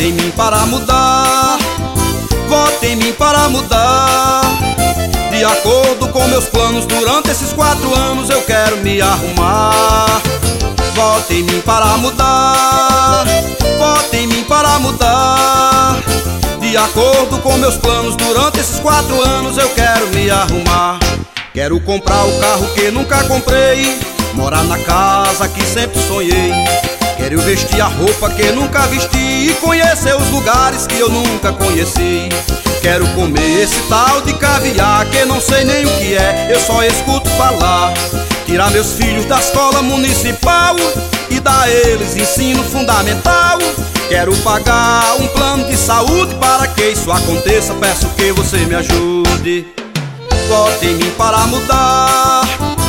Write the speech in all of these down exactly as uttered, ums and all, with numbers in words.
em mim para mudar, vote em mim para mudar. De acordo com meus planos, durante esses quatro anos eu quero me arrumar. Vote em mim para mudar, vote em mim para mudar. De acordo com meus planos, durante esses quatro anos eu quero me arrumar. Quero comprar o carro que nunca comprei, morar na casa que sempre sonhei. Quero vestir a roupa que nunca vesti e conhecer os lugares que eu nunca conheci. Quero comer esse tal de caviar que não sei nem o que é, eu só escuto falar. Tirar meus filhos da escola municipal e dar a eles ensino fundamental. Quero pagar um plano de saúde para que isso aconteça, peço que você me ajude. Vote em mim para mudar,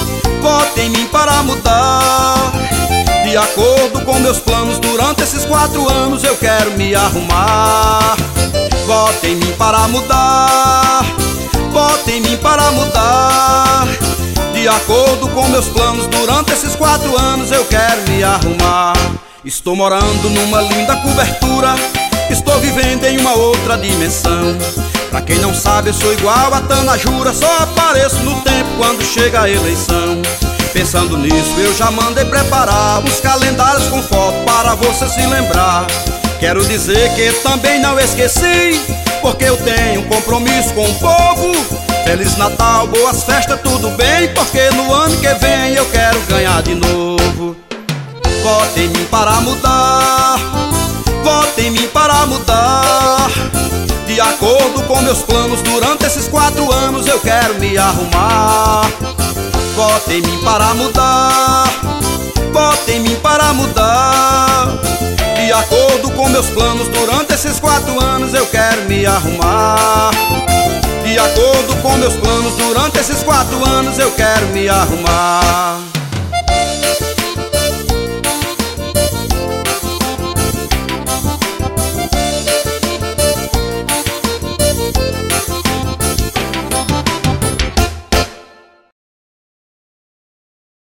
vote em mim para mudar. De acordo com meus planos, durante esses quatro anos eu quero me arrumar. Vote em mim para mudar, vote em mim para mudar. De acordo com meus planos, durante esses quatro anos eu quero me arrumar. Estou morando numa linda cobertura, estou vivendo em uma outra dimensão. Pra quem não sabe, eu sou igual a Tanajura, só apareço no tempo quando chega a eleição. Pensando nisso, eu já mandei preparar uns calendários com foto para você se lembrar. Quero dizer que também não esqueci, porque eu tenho um compromisso com o povo. Feliz Natal, boas festas, tudo bem, porque no ano que vem eu quero ganhar de novo. Vote em mim para mudar, vote em mim para mudar. De acordo com meus planos, durante esses quatro anos eu quero me arrumar. Vote em mim para mudar, vote em mim para mudar. De acordo com meus planos, durante esses quatro anos eu quero me arrumar. De acordo com meus planos, durante esses quatro anos eu quero me arrumar.